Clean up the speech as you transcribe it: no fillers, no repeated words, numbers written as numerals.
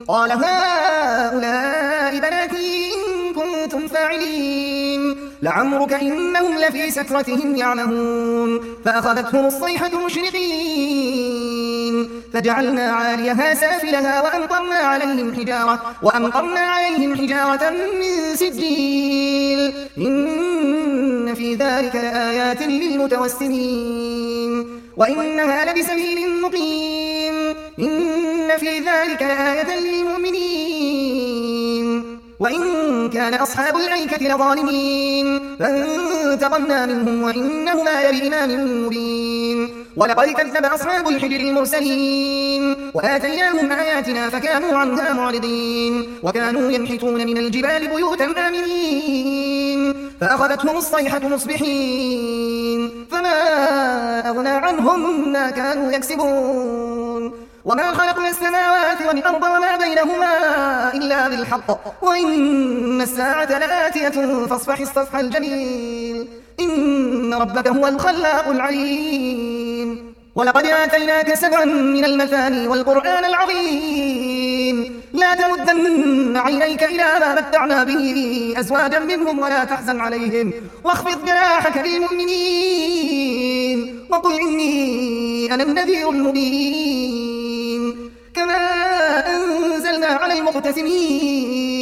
قال هؤلاء بناتي إن كنتم فاعلين لعمرك إنهم لفي سكرتهم يعمهون فأخذتهم الصيحة مشرقين فجعلنا عاليها سافلها وأمطرنا عليهم حجارة من سجيل إن في ذلك لآيات للمتوسمين وإنها لبسبيل مقيم إن في ذلك لآية للمؤمنين وإن كان أصحاب الأيكة لظالمين فانتقمنا منهم وإنهما لبإمام مبين ولقد كذب أصحاب الحجر المرسلين وآتيناهم آياتنا فكانوا عنها معرضين وكانوا ينحتون من الجبال بيوتا آمنين فأخذتهم الصيحة مصبحين فما أغنى عنهم ما كانوا يكسبون وما خلقنا السماوات والأرض وما بينهما إلا بالحق وإن الساعة لآتية فاصفح الصفح الجميل إن ربك هو الخلاق العليم ولقد آتيناك 7 من المثاني والقرآن العظيم لا تمدن عينيك إلى ما متعنا به أزواجا منهم ولا تحزن عليهم واخفض جناحك للمؤمنين وقل إني أنا النذير المبين كما أنزلنا على المقتسمين